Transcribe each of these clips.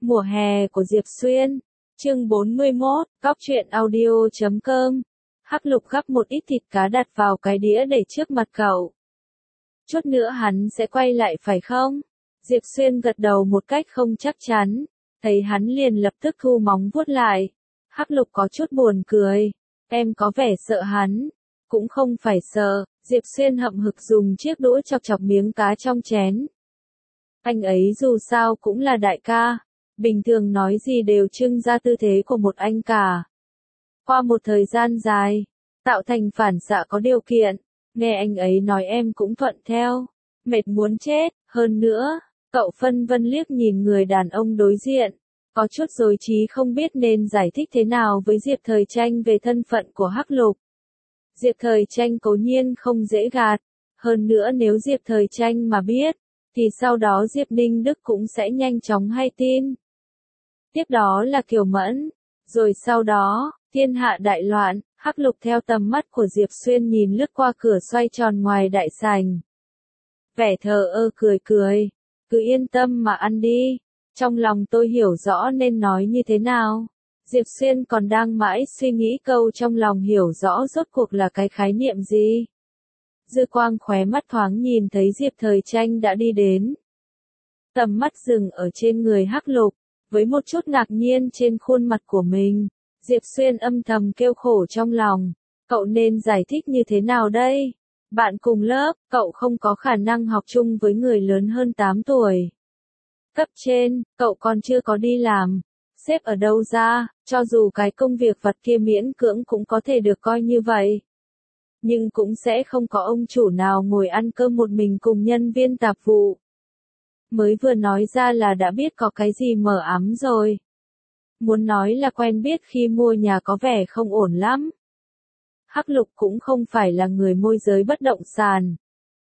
Mùa hè của Diệp Xuyên. Chương 41, Góc truyện audio.com. Hắc Lục gắp một ít thịt cá đặt vào cái đĩa để trước mặt cậu. Chút nữa hắn sẽ quay lại phải không? Diệp Xuyên gật đầu một cách không chắc chắn. Thấy hắn liền lập tức thu móng vuốt lại. Hắc Lục có chút buồn cười. Em có vẻ sợ hắn. Cũng không phải sợ. Diệp Xuyên hậm hực dùng chiếc đũa chọc chọc miếng cá trong chén. Anh ấy dù sao cũng là đại ca. Bình thường nói gì đều trưng ra tư thế của một anh cả. Qua một thời gian dài, tạo thành phản xạ có điều kiện, nghe anh ấy nói em cũng thuận theo. Mệt muốn chết, hơn nữa, cậu phân vân liếc nhìn người đàn ông đối diện, có chút rối trí không biết nên giải thích thế nào với Diệp Thời Tranh về thân phận của Hắc Lục. Diệp Thời Tranh cố nhiên không dễ gạt, hơn nữa nếu Diệp Thời Tranh mà biết, thì sau đó Diệp Ninh Đức cũng sẽ nhanh chóng hay tin. Tiếp đó là Kiều Mẫn, rồi sau đó, thiên hạ đại loạn. Hắc Lục theo tầm mắt của Diệp Xuyên nhìn lướt qua cửa xoay tròn ngoài đại sảnh. Vẻ thờ ơ cười cười, cứ yên tâm mà ăn đi, trong lòng tôi hiểu rõ nên nói như thế nào. Diệp Xuyên còn đang mãi suy nghĩ câu trong lòng hiểu rõ rốt cuộc là cái khái niệm gì. Dư quang khóe mắt thoáng nhìn thấy Diệp Thời Tranh đã đi đến. Tầm mắt dừng ở trên người Hắc Lục, với một chút ngạc nhiên trên khuôn mặt của mình. Diệp Xuyên âm thầm kêu khổ trong lòng, cậu nên giải thích như thế nào đây? Bạn cùng lớp, cậu không có khả năng học chung với người lớn hơn 8 tuổi. Cấp trên, cậu còn chưa có đi làm, sếp ở đâu ra, cho dù cái công việc vặt kia miễn cưỡng cũng có thể được coi như vậy. Nhưng cũng sẽ không có ông chủ nào ngồi ăn cơm một mình cùng nhân viên tạp vụ. Mới vừa nói ra là đã biết có cái gì mờ ám rồi. Muốn nói là quen biết khi mua nhà có vẻ không ổn lắm. Hắc Lục cũng không phải là người môi giới bất động sản.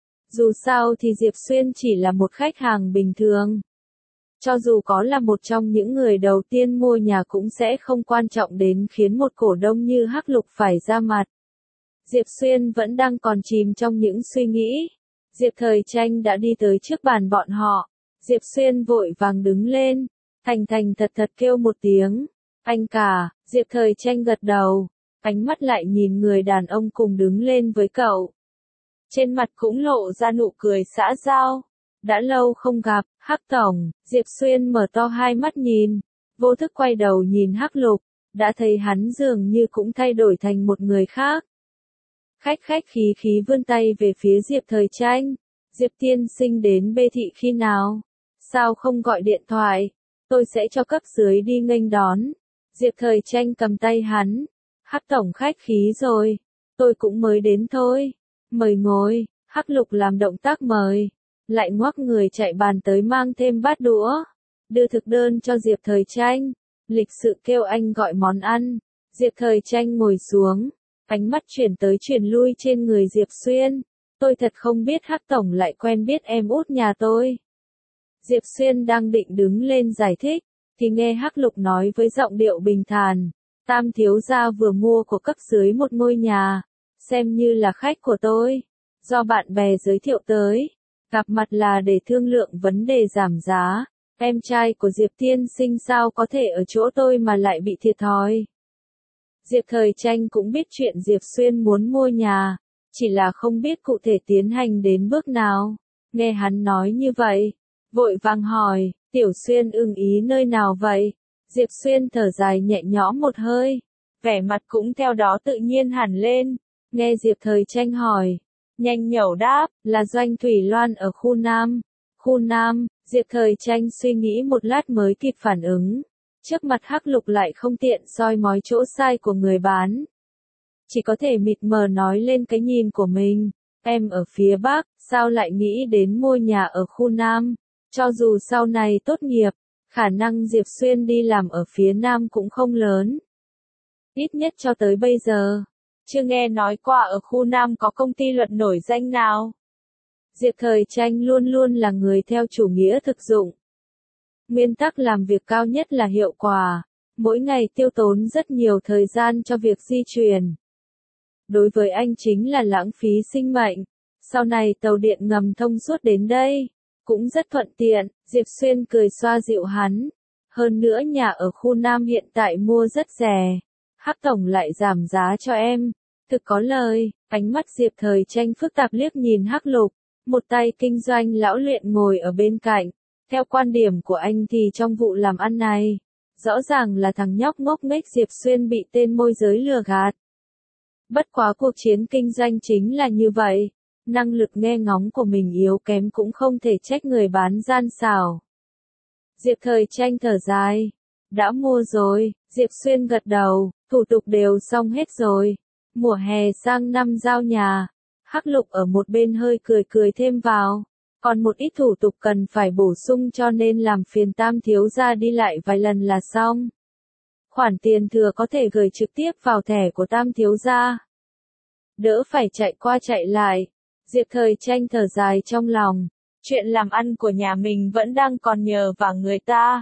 Dù sao thì Diệp Xuyên chỉ là một khách hàng bình thường. Cho dù có là một trong những người đầu tiên mua nhà cũng sẽ không quan trọng đến khiến một cổ đông như Hắc Lục phải ra mặt. Diệp Xuyên vẫn đang còn chìm trong những suy nghĩ. Diệp Thời Tranh đã đi tới trước bàn bọn họ. Diệp Xuyên vội vàng đứng lên, thành thành thật thật kêu một tiếng, anh cả. Diệp Thời Tranh gật đầu, ánh mắt lại nhìn người đàn ông cùng đứng lên với cậu. Trên mặt cũng lộ ra nụ cười xã giao. Đã lâu không gặp, Hắc tổng. Diệp Xuyên mở to hai mắt nhìn, vô thức quay đầu nhìn Hắc Lục, đã thấy hắn dường như cũng thay đổi thành một người khác. Khách khí vươn tay về phía Diệp Thời Tranh. Diệp tiên sinh đến Bê thị khi nào? Sao không gọi điện thoại? Tôi sẽ cho cấp dưới đi nghênh đón. Diệp Thời Tranh cầm tay hắn. Hắc tổng khách khí rồi. Tôi cũng mới đến thôi. Mời ngồi. Hắc Lục làm động tác mời. Lại ngoắc người chạy bàn tới mang thêm bát đũa. Đưa thực đơn cho Diệp Thời Tranh. Lịch sự kêu anh gọi món ăn. Diệp Thời Tranh ngồi xuống. Ánh mắt chuyển tới chuyển lui trên người Diệp Xuyên. Tôi thật không biết Hắc tổng lại quen biết em út nhà tôi. Diệp Xuyên đang định đứng lên giải thích, thì nghe Hắc Lục nói với giọng điệu bình thản. Tam thiếu gia vừa mua của cấp dưới một ngôi nhà, xem như là khách của tôi. Do bạn bè giới thiệu tới, gặp mặt là để thương lượng vấn đề giảm giá. Em trai của Diệp tiên sinh sao có thể ở chỗ tôi mà lại bị thiệt thòi. Diệp Thời Tranh cũng biết chuyện Diệp Xuyên muốn mua nhà, chỉ là không biết cụ thể tiến hành đến bước nào. Nghe hắn nói như vậy, vội vàng hỏi, Tiểu Xuyên ưng ý nơi nào vậy? Diệp Xuyên thở dài nhẹ nhõm một hơi, vẻ mặt cũng theo đó tự nhiên hẳn lên. Nghe Diệp Thời Tranh hỏi, nhanh nhẩu đáp, là doanh Thủy Loan ở khu Nam. Khu Nam. Diệp Thời Tranh suy nghĩ một lát mới kịp phản ứng. Trước mặt Hắc Lục lại không tiện soi mói chỗ sai của người bán. Chỉ có thể mịt mờ nói lên cái nhìn của mình. Em ở phía Bắc, sao lại nghĩ đến mua nhà ở khu Nam? Cho dù sau này tốt nghiệp, khả năng Diệp Xuyên đi làm ở phía Nam cũng không lớn. Ít nhất cho tới bây giờ, chưa nghe nói qua ở khu Nam có công ty luật nổi danh nào. Diệp Thời Tranh luôn luôn là người theo chủ nghĩa thực dụng. Nguyên tắc làm việc cao nhất là hiệu quả, mỗi ngày tiêu tốn rất nhiều thời gian cho việc di chuyển. Đối với anh chính là lãng phí sinh mệnh. Sau này tàu điện ngầm thông suốt đến đây, cũng rất thuận tiện. Diệp Xuyên cười xoa dịu hắn. Hơn nữa nhà ở khu Nam hiện tại mua rất rẻ. Hắc tổng lại giảm giá cho em. Thực có lời, ánh mắt Diệp Thời Tranh phức tạp liếc nhìn Hắc Lục, một tay kinh doanh lão luyện ngồi ở bên cạnh. Theo quan điểm của anh thì trong vụ làm ăn này, rõ ràng là thằng nhóc ngốc nghếch Diệp Xuyên bị tên môi giới lừa gạt. Bất quá cuộc chiến kinh doanh chính là như vậy, năng lực nghe ngóng của mình yếu kém cũng không thể trách người bán gian xảo. Diệp Thời Tranh thở dài, đã mua rồi, Diệp Xuyên gật đầu, thủ tục đều xong hết rồi, mùa hè sang năm giao nhà. Hắc Lục ở một bên hơi cười cười thêm vào, còn một ít thủ tục cần phải bổ sung cho nên làm phiền Tam thiếu gia đi lại vài lần là xong. Khoản tiền thừa có thể gửi trực tiếp vào thẻ của Tam thiếu gia. Đỡ phải chạy qua chạy lại. Diệp Thời Tranh thở dài trong lòng, chuyện làm ăn của nhà mình vẫn đang còn nhờ vào người ta.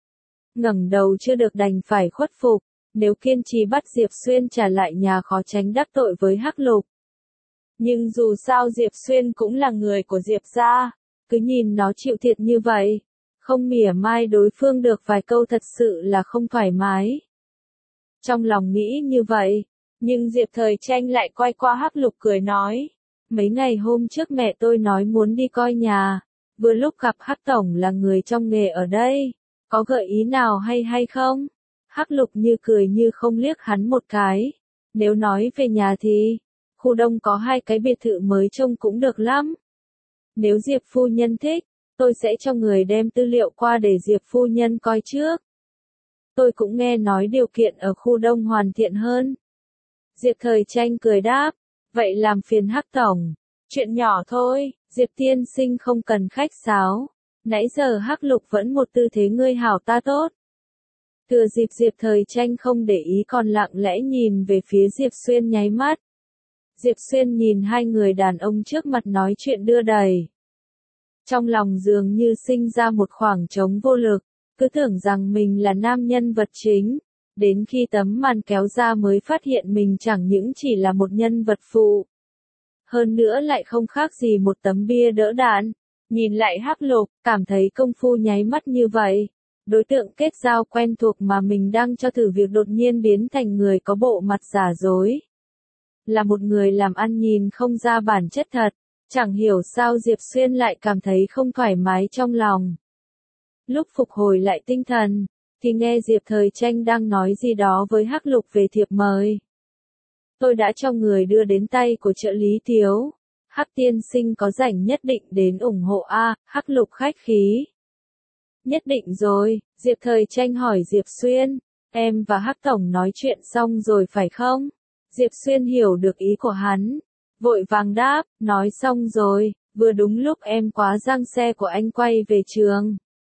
Ngẩng đầu chưa được đành phải khuất phục, nếu kiên trì bắt Diệp Xuyên trả lại nhà khó tránh đắc tội với Hắc Lục. Nhưng dù sao Diệp Xuyên cũng là người của Diệp gia, cứ nhìn nó chịu thiệt như vậy, không mỉa mai đối phương được vài câu thật sự là không thoải mái. Trong lòng nghĩ như vậy, nhưng Diệp Thời Tranh lại quay qua Hắc Lục cười nói, mấy ngày hôm trước mẹ tôi nói muốn đi coi nhà, vừa lúc gặp Hắc tổng là người trong nghề ở đây, có gợi ý nào hay không? Hắc Lục như cười như không liếc hắn một cái, nếu nói về nhà thì khu đông có 2 cái biệt thự mới trông cũng được lắm. Nếu Diệp phu nhân thích, tôi sẽ cho người đem tư liệu qua để Diệp phu nhân coi trước. Tôi cũng nghe nói điều kiện ở khu đông hoàn thiện hơn. Diệp Thời Tranh cười đáp, vậy làm phiền Hắc tổng. Chuyện nhỏ thôi, Diệp tiên sinh không cần khách sáo. Nãy giờ Hắc Lục vẫn một tư thế ngươi hảo ta tốt. Thừa dịp Diệp Thời Tranh không để ý còn lặng lẽ nhìn về phía Diệp Xuyên nháy mắt. Diệp Xuyên nhìn hai người đàn ông trước mặt nói chuyện đưa đẩy. Trong lòng dường như sinh ra một khoảng trống vô lực, cứ tưởng rằng mình là nam nhân vật chính. Đến khi tấm màn kéo ra mới phát hiện mình chẳng những chỉ là một nhân vật phụ. Hơn nữa lại không khác gì một tấm bia đỡ đạn. Nhìn lại Hắc Lục, cảm thấy công phu nháy mắt như vậy. Đối tượng kết giao quen thuộc mà mình đang cho thử việc đột nhiên biến thành người có bộ mặt giả dối. Là một người làm ăn nhìn không ra bản chất thật, chẳng hiểu sao Diệp Xuyên lại cảm thấy không thoải mái trong lòng. Lúc phục hồi lại tinh thần, thì nghe Diệp Thời Tranh đang nói gì đó với Hắc Lục về thiệp mời. Tôi đã cho người đưa đến tay của trợ lý Tiếu. Hắc tiên sinh có rảnh nhất định đến ủng hộ a. Hắc Lục khách khí. Nhất định rồi, Diệp Thời Tranh hỏi Diệp Xuyên, em và Hắc tổng nói chuyện xong rồi phải không? Diệp Xuyên hiểu được ý của hắn, vội vàng đáp, nói xong rồi, vừa đúng lúc em quá giăng xe của anh quay về trường.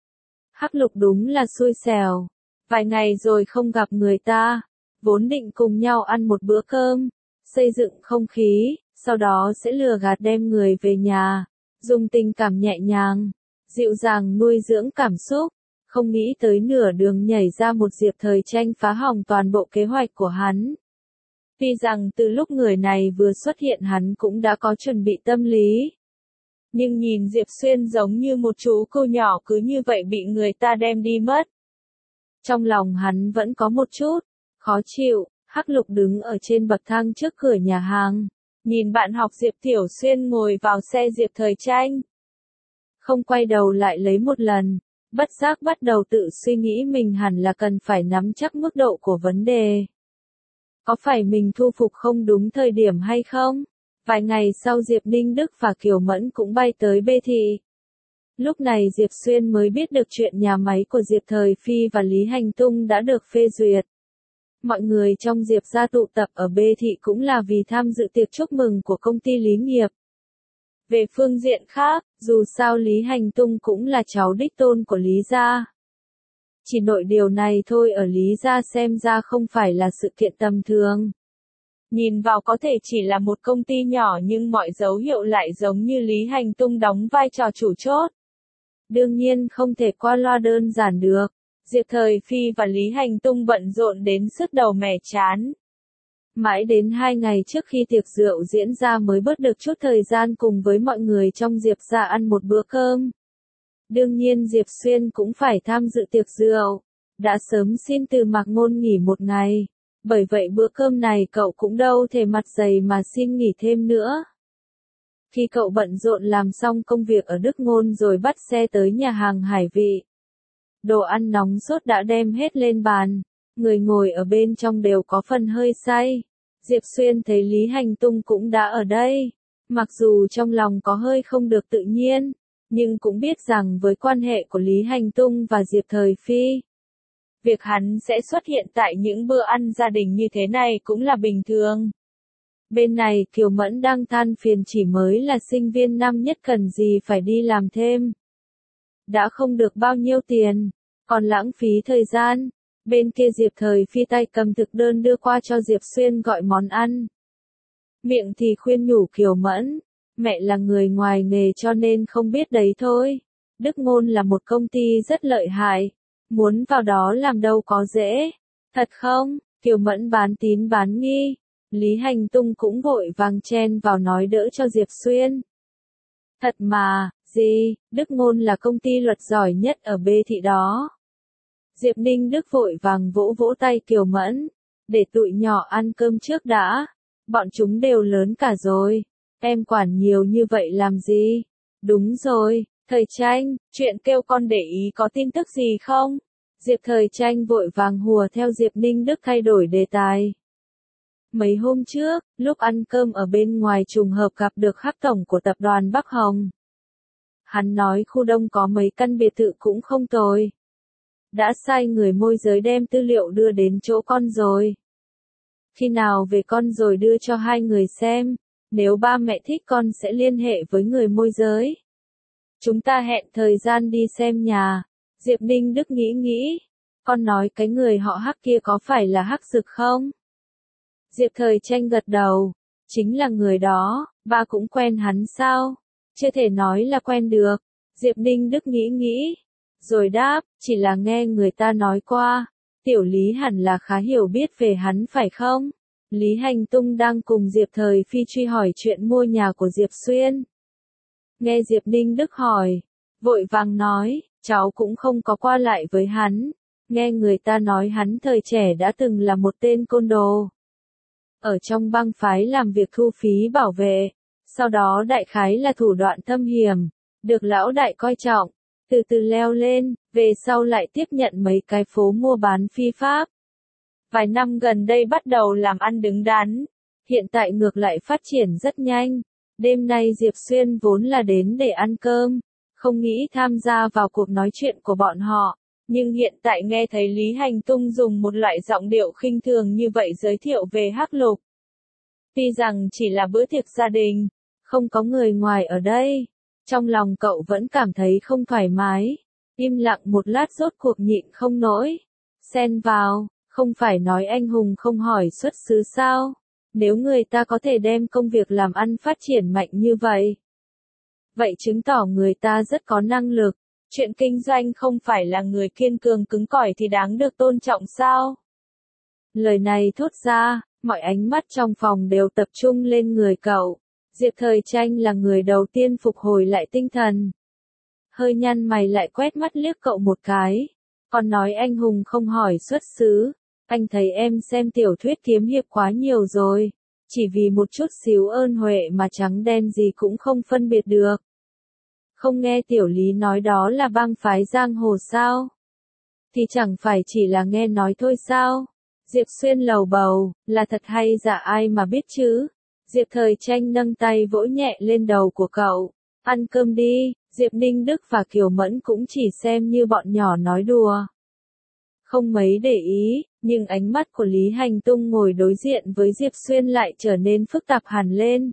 Hắc Lục đúng là xui xẻo, vài ngày rồi không gặp người ta, vốn định cùng nhau ăn một bữa cơm, xây dựng không khí, sau đó sẽ lừa gạt đem người về nhà, dùng tình cảm nhẹ nhàng, dịu dàng nuôi dưỡng cảm xúc, không nghĩ tới nửa đường nhảy ra một Diệp Thời Tranh phá hỏng toàn bộ kế hoạch của hắn. Tuy rằng từ lúc người này vừa xuất hiện hắn cũng đã có chuẩn bị tâm lý. Nhưng nhìn Diệp Xuyên giống như một chú cừu nhỏ cứ như vậy bị người ta đem đi mất. Trong lòng hắn vẫn có một chút khó chịu. Hắc Lục đứng ở trên bậc thang trước cửa nhà hàng, nhìn bạn học Diệp Tiểu Xuyên ngồi vào xe Diệp Thời Tranh. Không quay đầu lại lấy một lần, bất giác bắt đầu tự suy nghĩ mình hẳn là cần phải nắm chắc mức độ của vấn đề. Có phải mình thu phục không đúng thời điểm hay không? Vài ngày sau Diệp Ninh Đức và Kiều Mẫn cũng bay tới Bê Thị. Lúc này Diệp Xuyên mới biết được chuyện nhà máy của Diệp Thời Phi và Lý Hành Tung đã được phê duyệt. Mọi người trong Diệp gia tụ tập ở Bê Thị cũng là vì tham dự tiệc chúc mừng của công ty Lý Nghiệp. Về phương diện khác, dù sao Lý Hành Tung cũng là cháu đích tôn của Lý gia. Chỉ nội điều này thôi ở Lý gia xem ra không phải là sự kiện tầm thường. Nhìn vào có thể chỉ là một công ty nhỏ nhưng mọi dấu hiệu lại giống như Lý Hành Tung đóng vai trò chủ chốt. Đương nhiên không thể qua loa đơn giản được. Diệp Thời Phi và Lý Hành Tung bận rộn đến sứt đầu mẻ trán. Mãi đến 2 ngày trước khi tiệc rượu diễn ra mới bớt được chút thời gian cùng với mọi người trong Diệp gia ăn một bữa cơm. Đương nhiên Diệp Xuyên cũng phải tham dự tiệc rượu. đã sớm xin từ Mạc Ngôn nghỉ một ngày, bởi vậy bữa cơm này cậu cũng đâu thể mặt dày mà xin nghỉ thêm nữa. Khi cậu bận rộn làm xong công việc ở Đức Ngôn rồi bắt xe tới nhà hàng Hải Vị. Đồ ăn nóng sốt đã đem hết lên bàn, người ngồi ở bên trong đều có phần hơi say. Diệp Xuyên thấy Lý Hành Tung cũng đã ở đây, mặc dù trong lòng có hơi không được tự nhiên, nhưng cũng biết rằng với quan hệ của Lý Hành Tung và Diệp Thời Phi, việc hắn sẽ xuất hiện tại những bữa ăn gia đình như thế này cũng là bình thường. Bên này Kiều Mẫn đang than phiền chỉ mới là sinh viên năm nhất cần gì phải đi làm thêm. Đã không được bao nhiêu tiền, còn lãng phí thời gian. Bên kia Diệp Thời Phi tay cầm thực đơn đưa qua cho Diệp Xuyên gọi món ăn. Miệng thì khuyên nhủ Kiều Mẫn, mẹ là người ngoài nghề cho nên không biết đấy thôi. Đức Ngôn là một công ty rất lợi hại, muốn vào đó làm đâu có dễ. Thật không? Kiều Mẫn bán tín bán nghi. Lý Hành Tung cũng vội vàng chen vào nói đỡ cho Diệp Xuyên. Thật mà, gì, Đức Ngôn là công ty luật giỏi nhất ở B thị đó. Diệp Ninh Đức vội vàng vỗ vỗ tay Kiều Mẫn, để tụi nhỏ ăn cơm trước đã, bọn chúng đều lớn cả rồi, em quản nhiều như vậy làm gì? Đúng rồi, Thời Tranh, chuyện kêu con để ý có tin tức gì không? Diệp Thời Tranh vội vàng hùa theo Diệp Ninh Đức thay đổi đề tài. Mấy hôm trước, lúc ăn cơm ở bên ngoài trùng hợp gặp được Hắc tổng của tập đoàn Bắc Hồng. Hắn nói khu đông có mấy căn biệt thự cũng không tồi. Đã sai người môi giới đem tư liệu đưa đến chỗ con rồi. Khi nào về con rồi đưa cho hai người xem, nếu ba mẹ thích con sẽ liên hệ với người môi giới. Chúng ta hẹn thời gian đi xem nhà. Diệp Ninh Đức nghĩ, con nói cái người họ Hắc kia có phải là Hắc Dực không? Diệp Thời Tranh gật đầu, chính là người đó, ba cũng quen hắn sao? Chưa thể nói là quen được. Diệp Ninh Đức nghĩ, rồi đáp, chỉ là nghe người ta nói qua, tiểu Lý hẳn là khá hiểu biết về hắn phải không? Lý Hành Tung đang cùng Diệp Thời Phi truy hỏi chuyện mua nhà của Diệp Xuyên. Nghe Diệp Ninh Đức hỏi, vội vàng nói, cháu cũng không có qua lại với hắn, nghe người ta nói hắn thời trẻ đã từng là một tên côn đồ. Ở trong bang phái làm việc thu phí bảo vệ, sau đó đại khái là thủ đoạn thâm hiểm, được lão đại coi trọng, từ từ leo lên, về sau lại tiếp nhận mấy cái phố mua bán phi pháp. Vài năm gần đây bắt đầu làm ăn đứng đắn, hiện tại ngược lại phát triển rất nhanh. Đêm nay Diệp Xuyên vốn là đến để ăn cơm, không nghĩ tham gia vào cuộc nói chuyện của bọn họ, nhưng hiện tại nghe thấy Lý Hành Tung dùng một loại giọng điệu khinh thường như vậy giới thiệu về Hắc Lục. Tuy rằng chỉ là bữa tiệc gia đình, không có người ngoài ở đây, trong lòng cậu vẫn cảm thấy không thoải mái, im lặng một lát rốt cuộc nhịn không nổi. Xen vào, không phải nói anh hùng không hỏi xuất xứ sao? Nếu người ta có thể đem công việc làm ăn phát triển mạnh như vậy, vậy chứng tỏ người ta rất có năng lực. Chuyện kinh doanh không phải là người kiên cường cứng cỏi thì đáng được tôn trọng sao? Lời này thốt ra, mọi ánh mắt trong phòng đều tập trung lên người cậu. Diệp Thời Tranh là người đầu tiên phục hồi lại tinh thần. Hơi nhăn mày lại quét mắt liếc cậu một cái. Còn nói anh hùng không hỏi xuất xứ. Anh thấy em xem tiểu thuyết kiếm hiệp quá nhiều rồi. Chỉ vì một chút xíu ơn huệ mà trắng đen gì cũng không phân biệt được. Không nghe tiểu Lý nói đó là bang phái giang hồ sao? Thì chẳng phải chỉ là nghe nói thôi sao? Diệp Xuyên lầu bầu, là thật hay giả ai mà biết chứ? Diệp Thời Tranh nâng tay vỗ nhẹ lên đầu của cậu. Ăn cơm đi, Diệp Ninh Đức và Kiều Mẫn cũng chỉ xem như bọn nhỏ nói đùa. Không mấy để ý, nhưng ánh mắt của Lý Hành Tung ngồi đối diện với Diệp Xuyên lại trở nên phức tạp hẳn lên.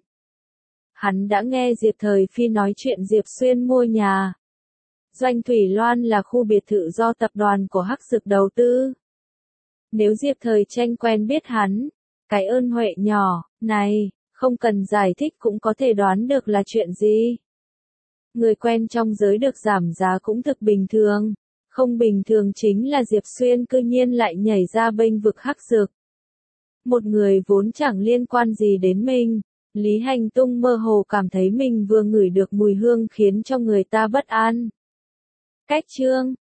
Hắn đã nghe Diệp Thời Phi nói chuyện Diệp Xuyên mua nhà. Doanh Thủy Loan là khu biệt thự do tập đoàn của Hắc Dực đầu tư. Nếu Diệp Thời Tranh quen biết hắn, cái ơn huệ nhỏ này, không cần giải thích cũng có thể đoán được là chuyện gì. Người quen trong giới được giảm giá cũng thực bình thường. Không bình thường chính là Diệp Xuyên cư nhiên lại nhảy ra bênh vực Hắc Dực. Một người vốn chẳng liên quan gì đến mình. Lý Hành Tung mơ hồ cảm thấy mình vừa ngửi được mùi hương khiến cho người ta bất an. Cách chương